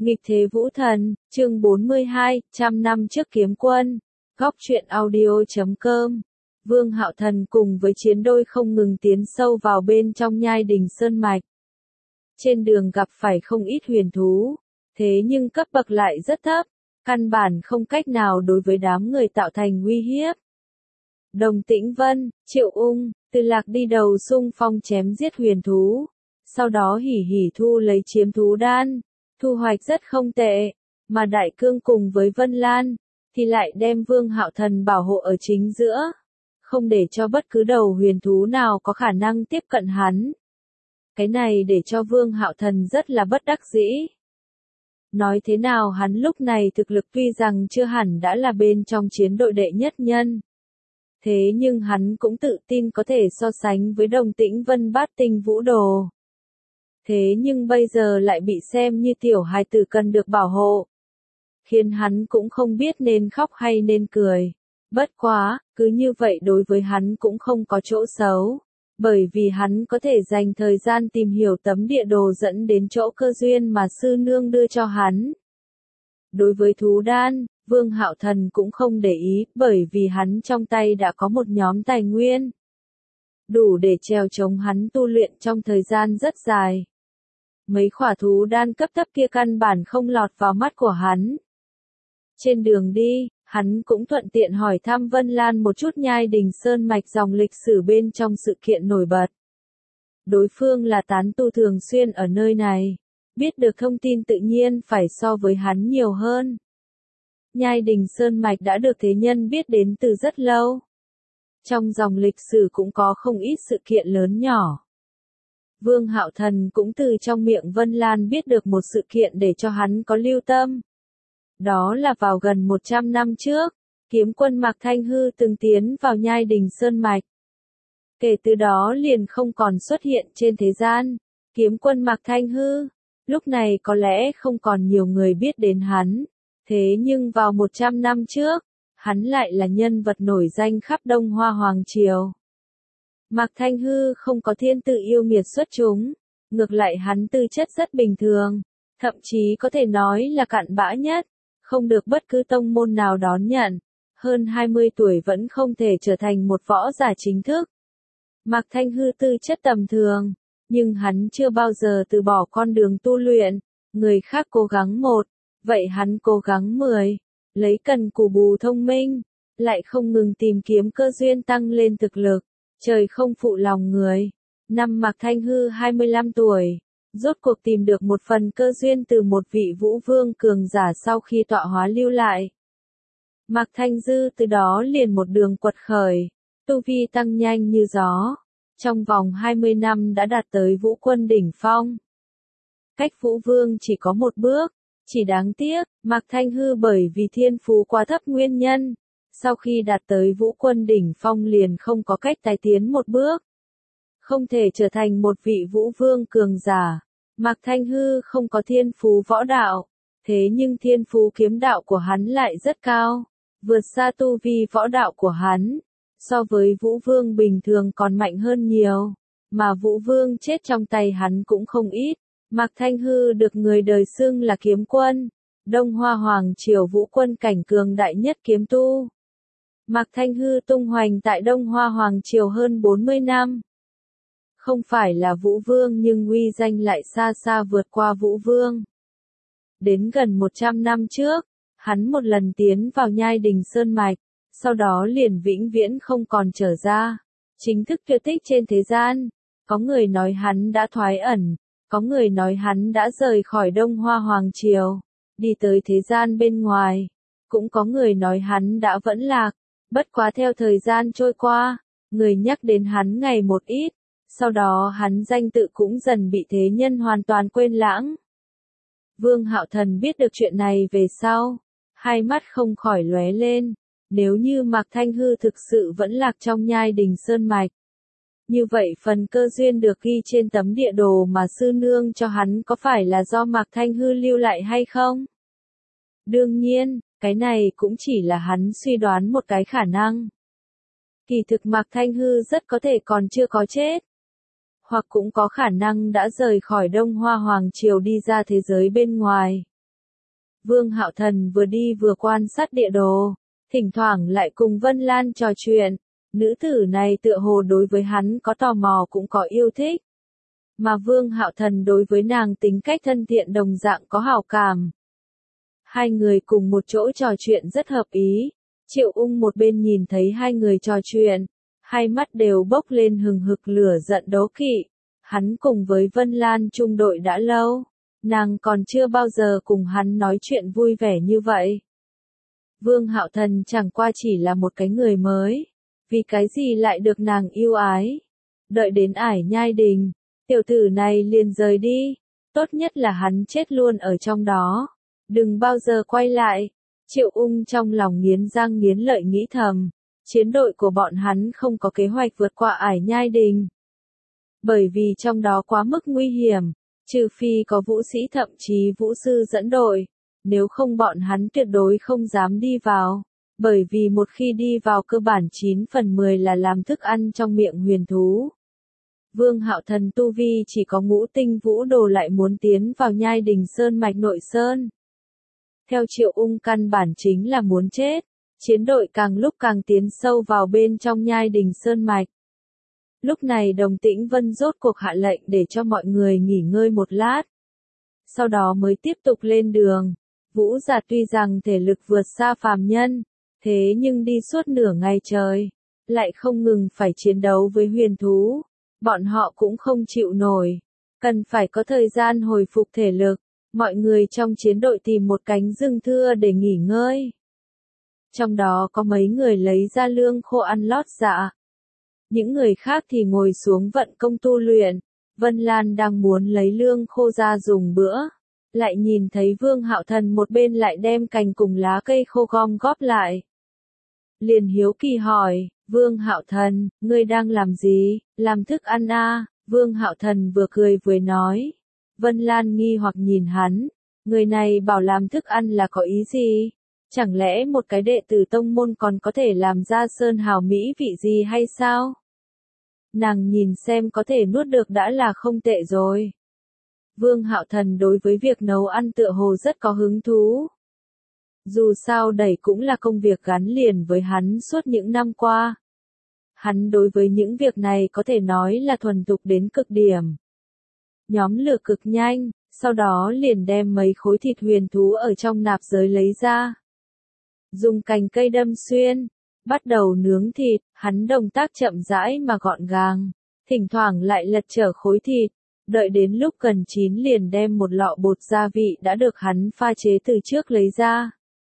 Nghịch thế vũ thần, chương 42, trăm năm trước kiếm quân. Góc truyện audio.com. Vương Hạo Thần cùng với chiến đôi không ngừng tiến sâu vào bên trong nhai đình sơn mạch. Trên đường gặp phải không ít huyền thú, thế nhưng cấp bậc lại rất thấp, căn bản không cách nào đối với đám người tạo thành uy hiếp. Đồng Tĩnh Vân, Triệu Ung, Từ Lạc đi đầu xung phong chém giết huyền thú, sau đó hỉ hỉ thu lấy chiếm thú đan, thu hoạch rất không tệ, mà Đại Cương cùng với Vân Lan, thì lại đem Vương Hạo Thần bảo hộ ở chính giữa, không để cho bất cứ đầu huyền thú nào có khả năng tiếp cận hắn. Cái này để cho Vương Hạo Thần rất là bất đắc dĩ. Nói thế nào hắn lúc này thực lực tuy rằng chưa hẳn đã là bên trong chiến đội đệ nhất nhân. Thế nhưng hắn cũng tự tin có thể so sánh với Đồng Tĩnh Vân bát tinh vũ đồ. Thế nhưng bây giờ lại bị xem như tiểu hài tử cần được bảo hộ. Khiến hắn cũng không biết nên khóc hay nên cười. Bất quá, cứ như vậy đối với hắn cũng không có chỗ xấu. Bởi vì hắn có thể dành thời gian tìm hiểu tấm địa đồ dẫn đến chỗ cơ duyên mà sư nương đưa cho hắn. Đối với thú đan, Vương Hạo Thần cũng không để ý, bởi vì hắn trong tay đã có một nhóm tài nguyên. Đủ để trèo chống hắn tu luyện trong thời gian rất dài. Mấy khỏa thú đan cấp thấp kia căn bản không lọt vào mắt của hắn. Trên đường đi, hắn cũng thuận tiện hỏi thăm Vân Lan một chút nhai đình sơn mạch dòng lịch sử bên trong sự kiện nổi bật. Đối phương là tán tu thường xuyên ở nơi này, biết được thông tin tự nhiên phải so với hắn nhiều hơn. Nhai đình sơn mạch đã được thế nhân biết đến từ rất lâu. Trong dòng lịch sử cũng có không ít sự kiện lớn nhỏ. Vương Hạo Thần cũng từ trong miệng Vân Lan biết được một sự kiện để cho hắn có lưu tâm. Đó là vào gần 100 năm trước, kiếm quân Mạc Thanh Hư từng tiến vào nhai đình sơn mạch. Kể từ đó liền không còn xuất hiện trên thế gian, kiếm quân Mạc Thanh Hư, lúc này có lẽ không còn nhiều người biết đến hắn, thế nhưng vào 100 năm trước, hắn lại là nhân vật nổi danh khắp Đông Hoa Hoàng Triều. Mạc Thanh Hư không có thiên tự yêu nghiệt xuất chúng, ngược lại hắn tư chất rất bình thường, thậm chí có thể nói là cặn bã nhất, không được bất cứ tông môn nào đón nhận, hơn 20 tuổi vẫn không thể trở thành một võ giả chính thức. Mạc Thanh Hư tư chất tầm thường, nhưng hắn chưa bao giờ từ bỏ con đường tu luyện, người khác cố gắng 1, vậy hắn cố gắng 10, lấy cần cù bù thông minh, lại không ngừng tìm kiếm cơ duyên tăng lên thực lực. Trời không phụ lòng người. Năm Mạc Thanh Hư 25 tuổi, rốt cuộc tìm được một phần cơ duyên từ một vị vũ vương cường giả sau khi tọa hóa lưu lại. Mạc Thanh Dư từ đó liền một đường quật khởi, tu vi tăng nhanh như gió. Trong vòng 20 năm đã đạt tới vũ quân đỉnh phong. Cách vũ vương chỉ có một bước, chỉ đáng tiếc, Mạc Thanh Hư bởi vì thiên phú quá thấp nguyên nhân. Sau khi đạt tới vũ quân đỉnh phong liền không có cách tái tiến một bước. Không thể trở thành một vị vũ vương cường giả. Mạc Thanh Hư không có thiên phú võ đạo. Thế nhưng thiên phú kiếm đạo của hắn lại rất cao. Vượt xa tu vi võ đạo của hắn. So với vũ vương bình thường còn mạnh hơn nhiều. Mà vũ vương chết trong tay hắn cũng không ít. Mạc Thanh Hư được người đời xưng là kiếm quân. Đông Hoa Hoàng Triều vũ quân cảnh cường đại nhất kiếm tu. Mạc Thanh Hư tung hoành tại Đông Hoa Hoàng Triều hơn 40 năm. Không phải là vũ vương nhưng uy danh lại xa xa vượt qua vũ vương. Đến gần 100 năm trước, hắn một lần tiến vào nhai đình sơn mạch, sau đó liền vĩnh viễn không còn trở ra. Chính thức tuyệt tích trên thế gian, có người nói hắn đã thoái ẩn, có người nói hắn đã rời khỏi Đông Hoa Hoàng Triều, đi tới thế gian bên ngoài, cũng có người nói hắn đã vẫn lạc. Bất quá theo thời gian trôi qua, người nhắc đến hắn ngày một ít, sau đó hắn danh tự cũng dần bị thế nhân hoàn toàn quên lãng. Vương Hạo Thần biết được chuyện này về sau, hai mắt không khỏi lóe lên, nếu như Mạc Thanh Hư thực sự vẫn lạc trong nhai đình sơn mạch. Như vậy phần cơ duyên được ghi trên tấm địa đồ mà sư nương cho hắn có phải là do Mạc Thanh Hư lưu lại hay không? Đương nhiên, cái này cũng chỉ là hắn suy đoán một cái khả năng. Kỳ thực Mạc Thanh Hư rất có thể còn chưa có chết. Hoặc cũng có khả năng đã rời khỏi Đông Hoa Hoàng Triều đi ra thế giới bên ngoài. Vương Hạo Thần vừa đi vừa quan sát địa đồ, thỉnh thoảng lại cùng Vân Lan trò chuyện. Nữ tử này tựa hồ đối với hắn có tò mò cũng có yêu thích. Mà Vương Hạo Thần đối với nàng tính cách thân thiện đồng dạng có hảo cảm. Hai người cùng một chỗ trò chuyện rất hợp ý. Triệu Ung một bên nhìn thấy hai người trò chuyện, hai mắt đều bốc lên hừng hực lửa giận đố kỵ. Hắn cùng với Vân Lan chung đội đã lâu, nàng còn chưa bao giờ cùng hắn nói chuyện vui vẻ như vậy. Vương Hạo Thần chẳng qua chỉ là một cái người mới, vì cái gì lại được nàng yêu ái. Đợi đến Ải Nhai Đình, tiểu tử này liền rời đi, tốt nhất là hắn chết luôn ở trong đó, đừng bao giờ quay lại. Triệu Ung trong lòng nghiến răng nghiến lợi nghĩ thầm, chiến đội của bọn hắn không có kế hoạch vượt qua Ải Nhai Đình. Bởi vì trong đó quá mức nguy hiểm, trừ phi có vũ sĩ thậm chí vũ sư dẫn đội, nếu không bọn hắn tuyệt đối không dám đi vào, bởi vì một khi đi vào cơ bản 9 phần 10 là làm thức ăn trong miệng huyền thú. Vương Hạo Thần tu vi chỉ có ngũ tinh vũ đồ lại muốn tiến vào Nhai Đình Sơn mạch nội sơn. Theo Triệu Ung căn bản chính là muốn chết, chiến đội càng lúc càng tiến sâu vào bên trong Nhai Đình Sơn mạch. Lúc này Đồng Tĩnh Vân rốt cuộc hạ lệnh để cho mọi người nghỉ ngơi một lát. Sau đó mới tiếp tục lên đường. Vũ giả tuy rằng thể lực vượt xa phàm nhân, thế nhưng đi suốt nửa ngày trời, lại không ngừng phải chiến đấu với huyền thú. Bọn họ cũng không chịu nổi, cần phải có thời gian hồi phục thể lực. Mọi người trong chiến đội tìm một cánh rừng thưa để nghỉ ngơi. Trong đó có mấy người lấy ra lương khô ăn lót dạ. Những người khác thì ngồi xuống vận công tu luyện. Vân Lan đang muốn lấy lương khô ra dùng bữa, lại nhìn thấy Vương Hạo Thần một bên lại đem cành cùng lá cây khô gom góp lại. Liền hiếu kỳ hỏi, Vương Hạo Thần, ngươi đang làm gì, làm thức ăn à? Vương Hạo Thần vừa cười vừa nói. Vân Lan nghi hoặc nhìn hắn, người này bảo làm thức ăn là có ý gì? Chẳng lẽ một cái đệ tử tông môn còn có thể làm ra sơn hào mỹ vị gì hay sao? Nàng nhìn xem có thể nuốt được đã là không tệ rồi. Vương Hạo Thần đối với việc nấu ăn tựa hồ rất có hứng thú. Dù sao đẩy cũng là công việc gắn liền với hắn suốt những năm qua. Hắn đối với những việc này có thể nói là thuần thục đến cực điểm. Nhóm lửa cực nhanh, sau đó liền đem mấy khối thịt huyền thú ở trong nạp giới lấy ra. Dùng cành cây đâm xuyên, bắt đầu nướng thịt, hắn động tác chậm rãi mà gọn gàng, thỉnh thoảng lại lật trở khối thịt, đợi đến lúc gần chín liền đem một lọ bột gia vị đã được hắn pha chế từ trước lấy ra.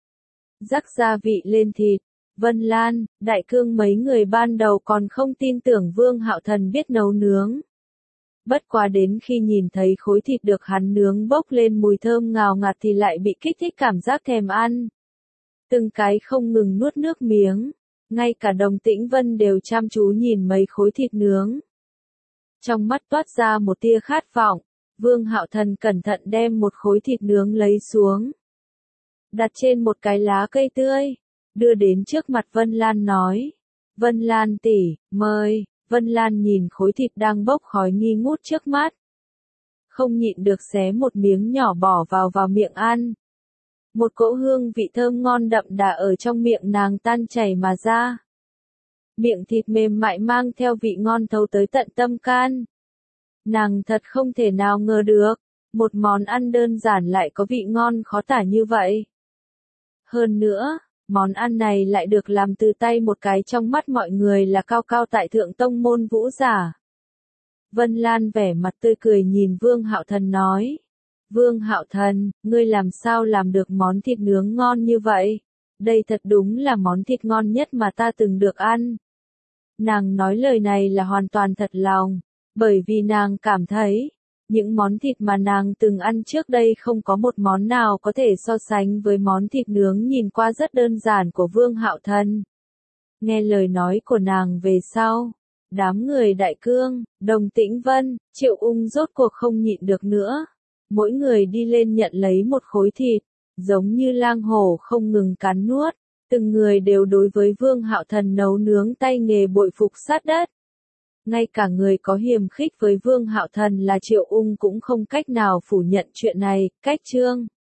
Rắc gia vị lên thịt, Vân Lan, Đại Cương mấy người ban đầu còn không tin tưởng Vương Hạo Thần biết nấu nướng. Bất quá đến khi nhìn thấy khối thịt được hắn nướng bốc lên mùi thơm ngào ngạt thì lại bị kích thích cảm giác thèm ăn. Từng cái không ngừng nuốt nước miếng, ngay cả Đồng Tĩnh Vân đều chăm chú nhìn mấy khối thịt nướng. Trong mắt toát ra một tia khát vọng, Vương Hạo Thần cẩn thận đem một khối thịt nướng lấy xuống. Đặt trên một cái lá cây tươi, đưa đến trước mặt Vân Lan nói. Vân Lan tỷ, mời. Vân Lan nhìn khối thịt đang bốc khói nghi ngút trước mắt. Không nhịn được xé một miếng nhỏ bỏ vào miệng ăn. Một cỗ hương vị thơm ngon đậm đà ở trong miệng nàng tan chảy mà ra. Miệng thịt mềm mại mang theo vị ngon thấu tới tận tâm can. Nàng thật không thể nào ngờ được, một món ăn đơn giản lại có vị ngon khó tả như vậy. Hơn nữa, món ăn này lại được làm từ tay một cái trong mắt mọi người là cao cao tại thượng tông môn vũ giả. Vân Lan vẻ mặt tươi cười nhìn Vương Hạo Thần nói. Vương Hạo Thần, ngươi làm sao làm được món thịt nướng ngon như vậy? Đây thật đúng là món thịt ngon nhất mà ta từng được ăn. Nàng nói lời này là hoàn toàn thật lòng, bởi vì nàng cảm thấy, những món thịt mà nàng từng ăn trước đây không có một món nào có thể so sánh với món thịt nướng nhìn qua rất đơn giản của Vương Hạo Thần. Nghe lời nói của nàng về sau, đám người Đại Cương, Đồng Tĩnh Vân, Triệu Ung rốt cuộc không nhịn được nữa. Mỗi người đi lên nhận lấy một khối thịt, giống như lang hổ không ngừng cắn nuốt. Từng người đều đối với Vương Hạo Thần nấu nướng tay nghề bội phục sát đất. Ngay cả người có hiềm khích với Vương Hạo Thần là Triệu Ung cũng không cách nào phủ nhận chuyện này. Cách chương